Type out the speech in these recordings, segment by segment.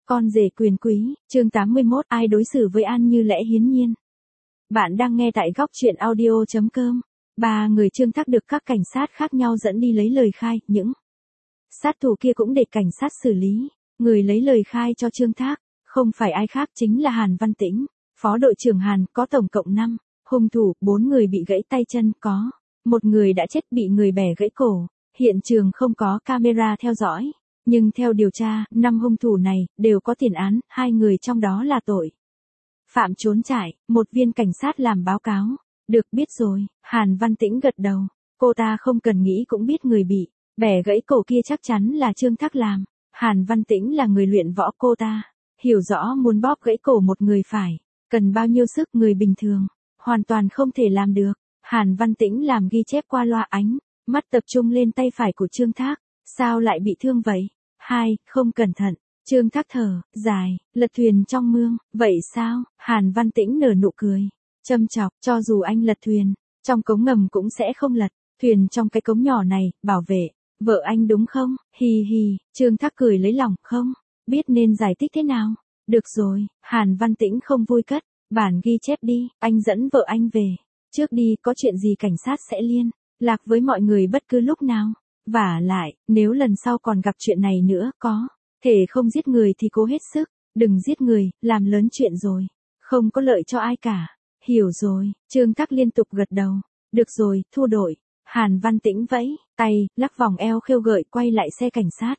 Con rể quyền quý, chương 81, ai đối xử với An như lẽ hiến nhiên. Bạn đang nghe tại góc truyện audio.com. Ba người Trương Thác được các cảnh sát khác nhau dẫn đi lấy lời khai, những sát thủ kia cũng để cảnh sát xử lý. Người lấy lời khai cho Trương Thác, không phải ai khác chính là Hàn Văn Tĩnh, phó đội trưởng Hàn, có tổng cộng 5 hung thủ, 4 người bị gãy tay chân, có một người đã chết bị người bẻ gãy cổ. Hiện trường không có camera theo dõi. Nhưng theo điều tra, 5 hung thủ này đều có tiền án, 2 người trong đó là tội phạm trốn trại. Một viên cảnh sát làm báo cáo. Được biết rồi, Hàn Văn Tĩnh gật đầu. Cô ta không cần nghĩ cũng biết người bị bẻ gãy cổ kia chắc chắn là Trương Thác làm. Hàn Văn Tĩnh là người luyện võ, cô ta hiểu rõ muốn bóp gãy cổ một người phải cần bao nhiêu sức, người bình thường hoàn toàn không thể làm được. Hàn Văn Tĩnh làm ghi chép qua loa, ánh mắt tập trung lên tay phải của Trương Thác. Sao lại bị thương vậy? Không cẩn thận. Trương Thác thở dài, lật thuyền trong mương. Vậy sao? Hàn Văn Tĩnh nở nụ cười châm chọc, cho dù anh lật thuyền trong cống ngầm cũng sẽ không lật thuyền trong cái cống nhỏ này, bảo vệ vợ anh đúng không? Hi hi. Trương Thác cười lấy lòng, không biết nên giải thích thế nào. Được rồi. Hàn Văn Tĩnh không vui cất bản ghi chép đi, anh dẫn vợ anh về trước đi, có chuyện gì cảnh sát sẽ liên lạc với mọi người bất cứ lúc nào. Vả lại, nếu lần sau còn gặp chuyện này nữa, có thể không giết người thì cố hết sức, đừng giết người, làm lớn chuyện rồi không có lợi cho ai cả. Hiểu rồi. Trương Thác liên tục gật đầu. Được rồi, thu đội. Hàn Văn Tĩnh vẫy tay, lắc vòng eo khêu gợi quay lại xe cảnh sát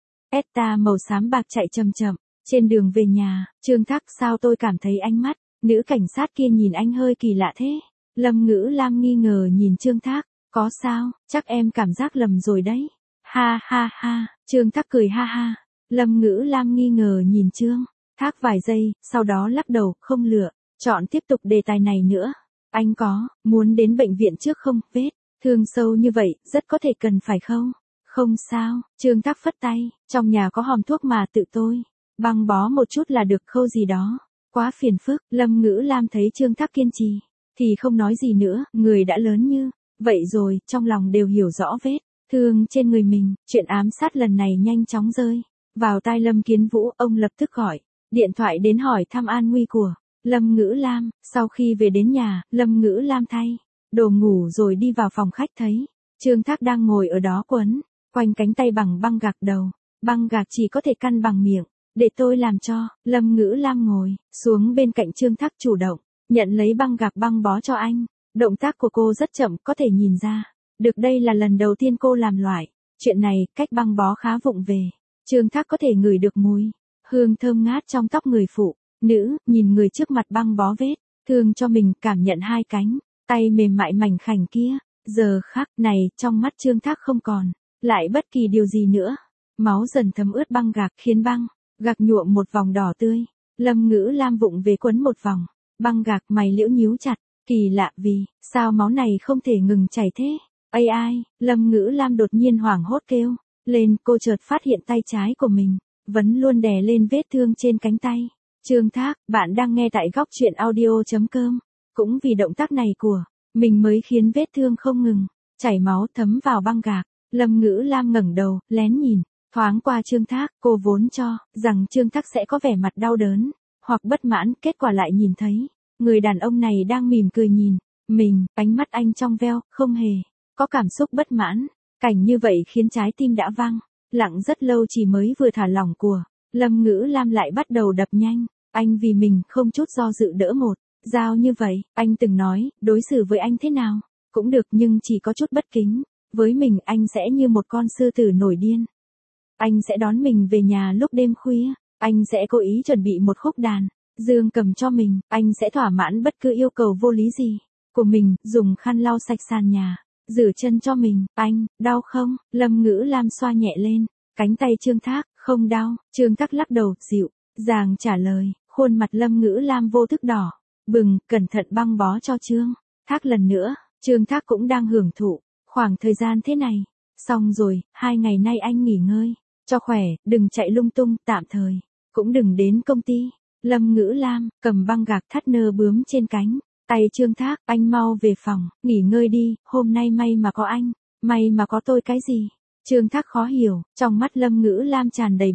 Esta màu xám bạc chạy chậm chậm. Trên đường về nhà, Trương Thác, sao tôi cảm thấy ánh mắt nữ cảnh sát kia nhìn anh hơi kỳ lạ thế? Lâm Ngữ Lam nghi ngờ nhìn Trương Thác. Có sao? Chắc em cảm giác lầm rồi đấy. Ha ha ha. Trương Thác cười ha ha. Lâm Ngữ Lam nghi ngờ nhìn Trương Thác vài giây, sau đó lắc đầu, không lựa chọn tiếp tục đề tài này nữa. Anh có muốn đến bệnh viện trước không? Vết thương sâu như vậy, rất có thể cần phải khâu. Không sao. Trương Thác phất tay. Trong nhà có hòm thuốc mà, tự tôi băng bó một chút là được, khâu gì đó quá phiền phức. Lâm Ngữ Lam thấy Trương Thác kiên trì thì không nói gì nữa. Người đã lớn như vậy rồi, trong lòng đều hiểu rõ vết thương trên người mình. Chuyện ám sát lần này nhanh chóng rơi vào tai Lâm Kiến Vũ. Ông lập tức gọi điện thoại đến hỏi thăm an nguy của Lâm Ngữ Lam. Sau khi về đến nhà, Lâm Ngữ Lam thay đồ ngủ rồi đi vào phòng khách, thấy Trương Thác đang ngồi ở đó quấn quanh cánh tay bằng băng gạc. Đầu băng gạc chỉ có thể căn bằng miệng. Để tôi làm cho. Lâm Ngữ Lam ngồi xuống bên cạnh Trương Thác, chủ động nhận lấy băng gạc băng bó cho anh. Động tác của cô rất chậm, có thể nhìn ra được đây là lần đầu tiên cô làm loại chuyện này. Cách băng bó khá vụng về. Trương Thác có thể ngửi được mùi hương thơm ngát trong tóc người phụ nữ. Nhìn người trước mặt băng bó vết thương cho mình, cảm nhận hai cánh tay mềm mại mảnh khảnh kia. Giờ khắc này, trong mắt Trương Thác không còn lại bất kỳ điều gì nữa. Máu dần thấm ướt băng gạc, khiến băng gạc nhuộm một vòng đỏ tươi. Lâm Ngữ Lam vụng về quấn một vòng băng gạc, mày liễu nhíu chặt. Kỳ lạ, vì sao máu này không thể ngừng chảy thế? Ai? Lâm Ngữ Lam đột nhiên hoảng hốt kêu lên. Cô chợt phát hiện tay trái của mình vẫn luôn đè lên vết thương trên cánh tay. Trương Thác, bạn đang nghe tại góc truyện audio.com. Cũng vì động tác này của mình mới khiến vết thương không ngừng chảy máu thấm vào băng gạc. Lâm Ngữ Lam ngẩng đầu, lén nhìn thoáng qua Trương Thác. Cô vốn cho rằng Trương Thác sẽ có vẻ mặt đau đớn hoặc bất mãn, kết quả lại nhìn thấy người đàn ông này đang mỉm cười nhìn mình. Ánh mắt anh trong veo, không hề có cảm xúc bất mãn. Cảnh như vậy khiến trái tim đã vang lặng rất lâu. Chỉ mới vừa thả lỏng của Lâm Ngữ Lam lại bắt đầu đập nhanh. Anh vì mình không chút do dự đỡ một dao như vậy. Anh từng nói, đối xử với anh thế nào cũng được, nhưng chỉ có chút bất kính với mình, anh sẽ như một con sư tử nổi điên. Anh sẽ đón mình về nhà lúc đêm khuya. Anh sẽ cố ý chuẩn bị một khúc đàn dương cầm cho mình. Anh sẽ thỏa mãn bất cứ yêu cầu vô lý gì của mình, dùng khăn lau sạch sàn nhà, rửa chân cho mình. Anh, đau không? Lâm Ngữ Lam xoa nhẹ lên cánh tay Trương Thác. Không đau. Trương Thác lắc đầu, dịu dàng trả lời. Khuôn mặt Lâm Ngữ Lam vô thức đỏ bừng, cẩn thận băng bó cho Trương Thác lần nữa. Trương Thác cũng đang hưởng thụ khoảng thời gian thế này. Xong rồi, 2 ngày nay anh nghỉ ngơi cho khỏe, đừng chạy lung tung, tạm thời cũng đừng đến công ty. Lâm Ngữ Lam cầm băng gạc thắt nơ bướm trên cánh tay Trương Thác. Anh mau về phòng nghỉ ngơi đi, hôm nay may mà có anh, may mà có tôi cái gì? Trương Thác khó hiểu, trong mắt Lâm Ngữ Lam tràn đầy biết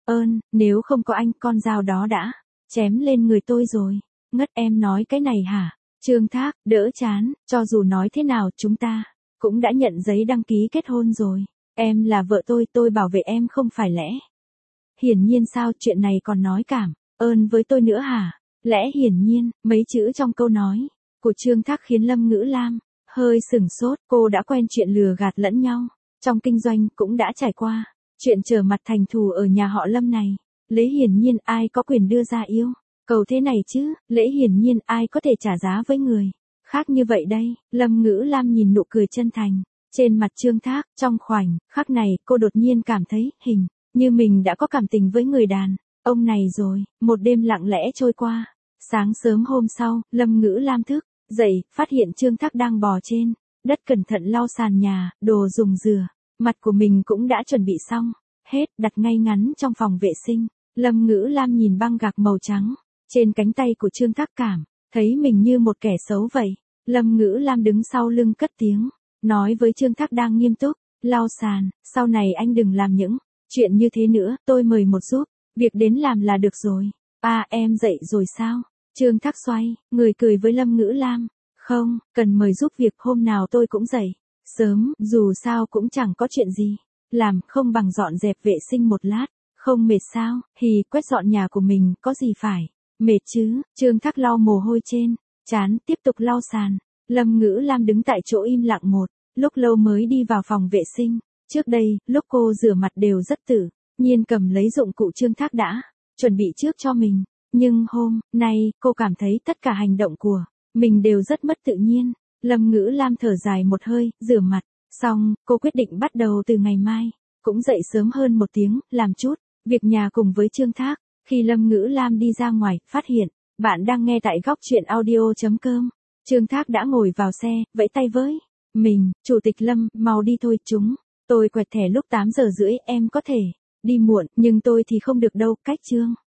Nếu không có anh con dao đó đã chém lên người tôi rồi. Ngất em nói cái này hả? Trương Thác, đỡ chán, cho dù nói thế nào chúng ta cũng đã nhận giấy đăng ký kết hôn rồi. Em là vợ tôi bảo vệ em không phải lẽ. Hiển nhiên sao chuyện này còn nói cảm ơn với tôi nữa hả? Lẽ hiển nhiên, mấy chữ trong câu nói của Trương Thác khiến Lâm Ngữ Lam hơi sửng sốt, cô đã quen chuyện lừa gạt lẫn nhau. Trong kinh doanh cũng đã trải qua chuyện trở mặt thành thù ở nhà họ Lâm này. Lẽ hiển nhiên ai có quyền đưa ra yêu cầu thế này chứ, lẽ hiển nhiên ai có thể trả giá với người khác như vậy đây. Lâm Ngữ Lam nhìn nụ cười chân thành trên mặt Trương Thác, trong khoảnh khắc này cô đột nhiên cảm thấy hình như mình đã có cảm tình với người đàn ông này rồi. Một đêm lặng lẽ trôi qua. Sáng sớm hôm sau, Lâm Ngữ Lam thức dậy, phát hiện Trương Thác đang bò trên đất cẩn thận lau sàn nhà, đồ dùng rửa mặt của mình cũng đã chuẩn bị xong hết, đặt ngay ngắn trong phòng vệ sinh. Lâm Ngữ Lam nhìn băng gạc màu trắng trên cánh tay của Trương Thác, cảm thấy mình như một kẻ xấu vậy. Lâm Ngữ Lam đứng sau lưng cất tiếng nói với Trương Thác đang nghiêm túc lau sàn, sau này anh đừng làm những chuyện như thế nữa, tôi mời một giúp việc đến làm là được rồi. Em dậy rồi sao? Trương Thác xoay người cười với Lâm Ngữ Lam. Không cần mời giúp việc, hôm nào tôi cũng dậy sớm, dù sao cũng chẳng có chuyện gì làm, không bằng dọn dẹp vệ sinh một lát. Không mệt sao? Quét dọn nhà của mình có gì phải mệt chứ? Trương Thác lau mồ hôi trên trán, tiếp tục lau sàn. Lâm Ngữ Lam đứng tại chỗ im lặng một lúc lâu mới đi vào phòng vệ sinh. Trước đây, lúc cô rửa mặt đều rất tự nhiên cầm lấy dụng cụ Trương Thác đã chuẩn bị trước cho mình. Nhưng hôm nay, cô cảm thấy tất cả hành động của mình đều rất mất tự nhiên. Lâm Ngữ Lam thở dài một hơi, rửa mặt xong, cô quyết định bắt đầu từ ngày mai cũng dậy sớm hơn một tiếng, làm chút việc nhà cùng với Trương Thác. Khi Lâm Ngữ Lam đi ra ngoài, phát hiện bạn đang nghe tại góc truyện audio.com. Trương Thác đã ngồi vào xe, vẫy tay với mình. Chủ tịch Lâm, mau đi thôi, tôi quẹt thẻ lúc 8 giờ rưỡi, em có thể đi muộn, nhưng tôi thì không được đâu. Cách Trương